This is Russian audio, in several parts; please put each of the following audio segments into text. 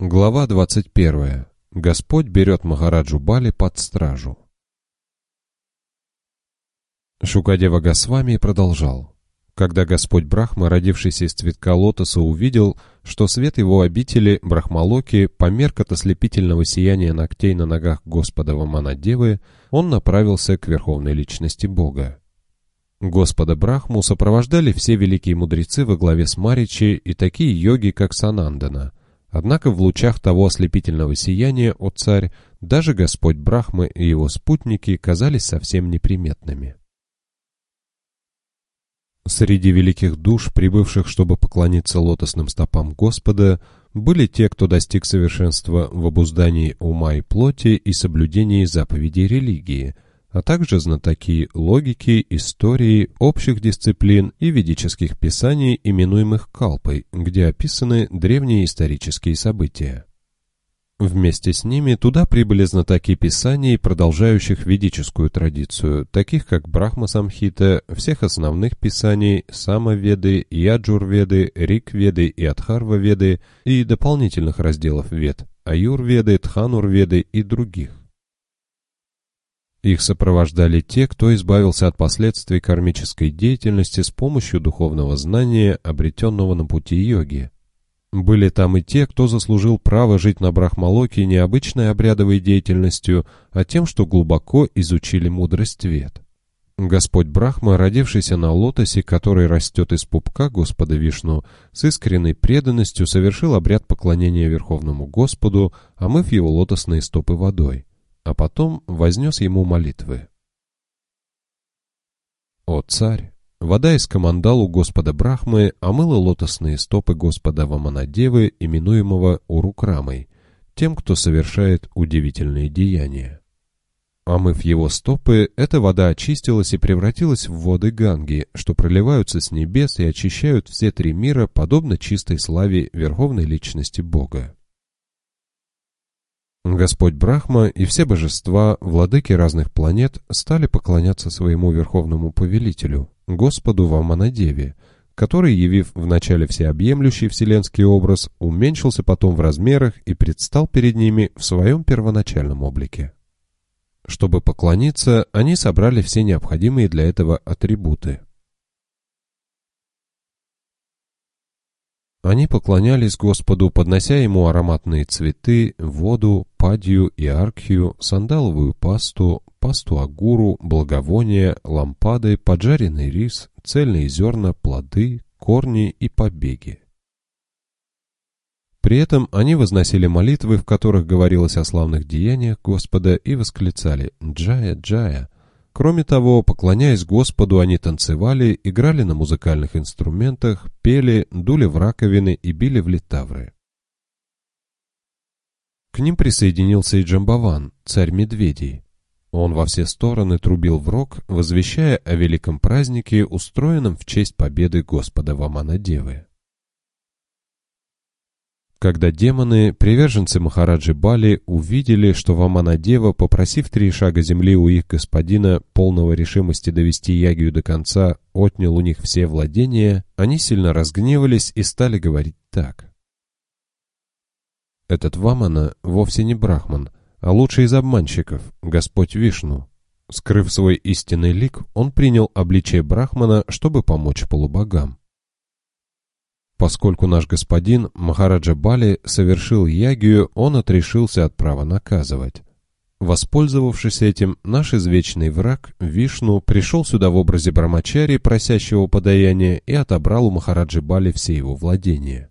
Глава 21. Господь берет Махараджу Бали под стражу. Шукадева Госвами продолжал. Когда Господь Брахма, родившийся из цветка лотоса, увидел, что свет его обители Брахмалоки померк от ослепительного сияния ногтей на ногах Господа Ваманадевы, он направился к верховной личности Бога. Господа Брахму сопровождали все великие мудрецы во главе с Маричи и такие йоги, как Санандана. Однако в лучах того ослепительного сияния, о царь, даже Господь Брахма и его спутники казались совсем неприметными. Среди великих душ, прибывших, чтобы поклониться лотосным стопам Господа, были те, кто достиг совершенства в обуздании ума и плоти и соблюдении заповедей религии, а также знатоки логики, истории, общих дисциплин и ведических писаний, именуемых калпой, где описаны древние исторические события. Вместе с ними туда прибыли знатоки писаний, продолжающих ведическую традицию, таких как Брахма-самхита, всех основных писаний, Самаведы, Яджур-веды, Рик-веды и Адхарва-веды и дополнительных разделов вед, Аюр-веды, Тханур-веды и других. Их сопровождали те, кто избавился от последствий кармической деятельности с помощью духовного знания, обретенного на пути йоги. Были там и те, кто заслужил право жить на Брахмалоке не обычной обрядовой деятельностью, а тем, что глубоко изучили мудрость вед. Господь Брахма, родившийся на лотосе, который растет из пупка Господа Вишну, с искренней преданностью совершил обряд поклонения Верховному Господу, омыв его лотосные стопы водой, а потом вознес ему молитвы. «О царь! Вода из камандалу Господа Брахмы омыла лотосные стопы Господа Ваманадевы, именуемого Урукрамой, тем, кто совершает удивительные деяния. Омыв его стопы, эта вода очистилась и превратилась в воды Ганги, что проливаются с небес и очищают все три мира, подобно чистой славе Верховной Личности Бога. Господь Брахма и все божества, владыки разных планет, стали поклоняться своему верховному повелителю, Господу Ваманадеве, который, явив вначале всеобъемлющий вселенский образ, уменьшился потом в размерах и предстал перед ними в своем первоначальном облике. Чтобы поклониться, они собрали все необходимые для этого атрибуты. Они поклонялись Господу, поднося Ему ароматные цветы, воду, падью и аркхию, сандаловую пасту, пасту агуру, благовония, лампады, поджаренный рис, цельные зерна, плоды, корни и побеги. При этом они возносили молитвы, в которых говорилось о славных деяниях Господа, и восклицали «Джая, Джая». Кроме того, поклоняясь Господу, они танцевали, играли на музыкальных инструментах, пели, дули в раковины и били в литавры. К ним присоединился и Джамбаван, царь медведей. Он во все стороны трубил в рог, возвещая о великом празднике, устроенном в честь победы Господа Ваманадевы. Когда демоны, приверженцы Махараджи Бали, увидели, что Ваманадева, попросив 3 шага земли у их господина, полного решимости довести ягию до конца, отнял у них все владения, они сильно разгневались и стали говорить так. «Этот Вамана вовсе не Брахман, а лучший из обманщиков, Господь Вишну. Скрыв свой истинный лик, он принял обличие Брахмана, чтобы помочь полубогам. Поскольку наш господин Махараджа Бали совершил ягию, он отрешился от права наказывать. Воспользовавшись этим, наш извечный враг Вишну пришел сюда в образе брамачари, просящего подаяния, и отобрал у Махараджи Бали все его владения.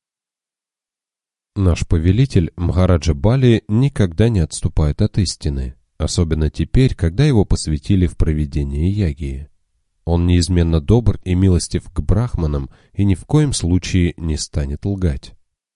Наш повелитель Махараджа Бали никогда не отступает от истины, особенно теперь, когда его посвятили в проведение ягии. Он неизменно добр и милостив к брахманам и ни в коем случае не станет лгать.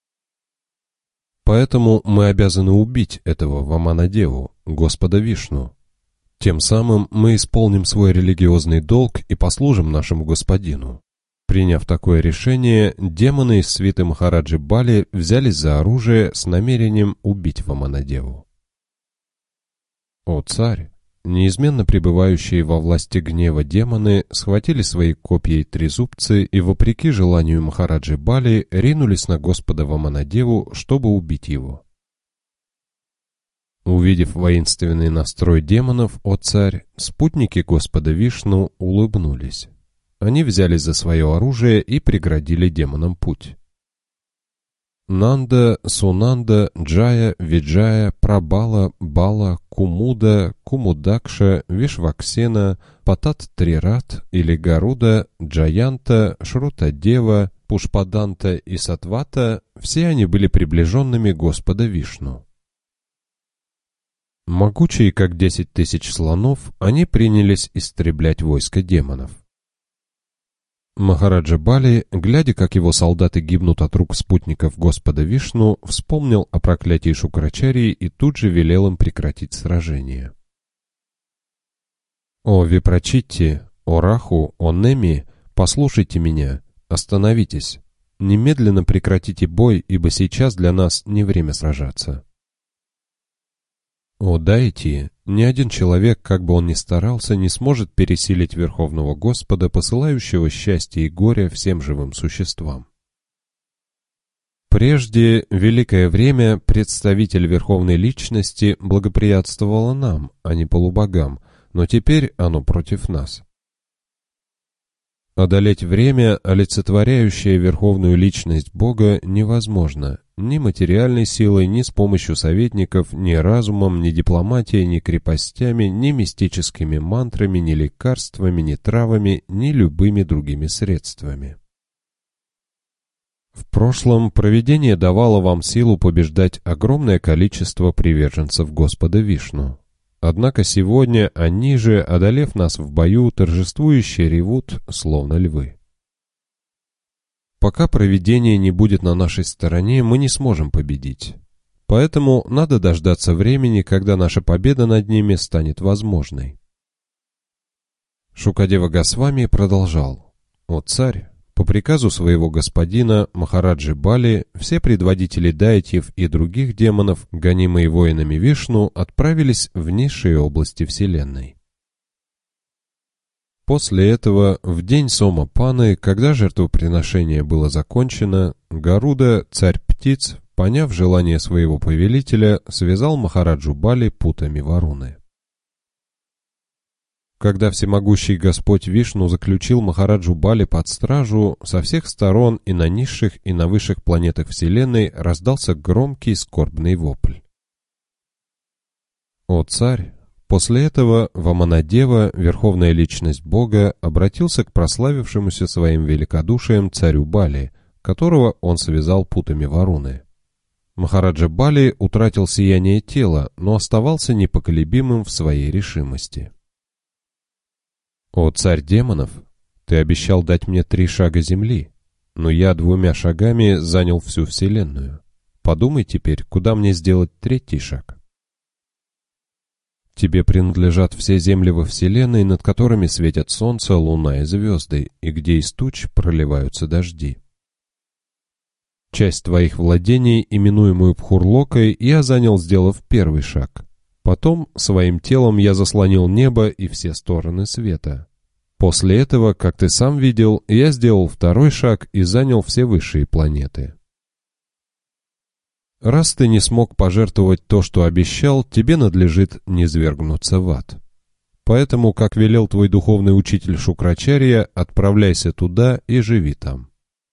Поэтому мы обязаны убить этого Ваманадеву, Господа Вишну. Тем самым мы исполним свой религиозный долг и послужим нашему господину». Приняв такое решение, демоны из свиты Махараджи Бали взялись за оружие с намерением убить Ваманадеву. «О царь! неизменно пребывающие во власти гнева демоны, схватили свои копья и трезубцы и, вопреки желанию Махараджи Бали, ринулись на Господа Ваманадеву, чтобы убить его. Увидев воинственный настрой демонов, о царь, спутники Господа Вишну улыбнулись. Они взялись за свое оружие и преградили демонам путь. Нанда, Сунанда, Джая, Виджая, Прабала, Бала, Кумуда, Кумудакша, Вишваксена, Патат-Трират или Гаруда, Джаянта, Шрутадева, Пушпаданта и Сатвата — все они были приближенными Господа Вишну. Могучие, как 10 тысяч слонов, они принялись истреблять войско демонов. Махараджа Бали, глядя, как его солдаты гибнут от рук спутников Господа Вишну, вспомнил о проклятии Шукрачарьи и тут же велел им прекратить сражение. «О Випрачитти, о Раху, о Неми, послушайте меня, остановитесь, немедленно прекратите бой, ибо сейчас для нас не время сражаться». О Дайти, ни один человек, как бы он ни старался, не сможет пересилить Верховного Господа, посылающего счастье и горе всем живым существам. Прежде, великое время, представитель Верховной Личности благоприятствовало нам, а не полубогам, но теперь оно против нас. Одолеть время, олицетворяющее Верховную Личность Бога, невозможно ни материальной силой, ни с помощью советников, ни разумом, ни дипломатией, ни крепостями, ни мистическими мантрами, ни лекарствами, ни травами, ни любыми другими средствами. В прошлом провидение давало вам силу побеждать огромное количество приверженцев Господа Вишну. Однако сегодня они же, одолев нас в бою, торжествующе ревут, словно львы. Пока провидение не будет на нашей стороне, мы не сможем победить. Поэтому надо дождаться времени, когда наша победа над ними станет возможной. Шукадева Госвами продолжал: «О царь, по приказу своего господина Махараджи Бали, все предводители дайтьев и других демонов, гонимые воинами Вишну, отправились в низшие области Вселенной. После этого, в день Сома-Паны, когда жертвоприношение было закончено, Гаруда, царь птиц, поняв желание своего повелителя, связал Махараджу Бали путами Варуны. Когда всемогущий Господь Вишну заключил Махараджу Бали под стражу, со всех сторон и на низших, и на высших планетах Вселенной раздался громкий скорбный вопль. «О царь!» После этого Ваманадева, Верховная Личность Бога, обратился к прославившемуся своим великодушием царю Бали, которого он связал путами Варуны. Махараджа Бали утратил сияние тела, но оставался непоколебимым в своей решимости. «О царь демонов, ты обещал дать мне 3 шага земли, но я 2 шагами занял всю Вселенную. Подумай теперь, куда мне сделать 3-й шаг?» Тебе принадлежат все земли во Вселенной, над которыми светят солнце, луна и звезды, и где из туч проливаются дожди. Часть твоих владений, именуемую Пхурлокой, я занял, сделав 1-й шаг. Потом своим телом я заслонил небо и все стороны света. После этого, как ты сам видел, я сделал 2-й шаг и занял все высшие планеты. Раз ты не смог пожертвовать то, что обещал, тебе надлежит низвергнуться в ад. Поэтому, как велел твой духовный учитель Шукрачарья, отправляйся туда и живи там.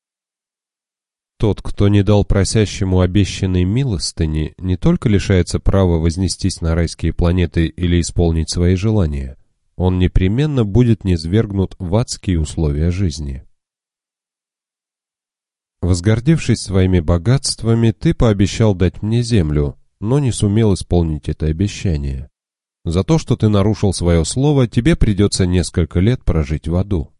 Тот, кто не дал просящему обещанной милостыни, не только лишается права вознестись на райские планеты или исполнить свои желания, он непременно будет низвергнут в адские условия жизни. Возгордившись своими богатствами, ты пообещал дать мне землю, но не сумел исполнить это обещание. За то, что ты нарушил свое слово, тебе придется несколько лет прожить в аду.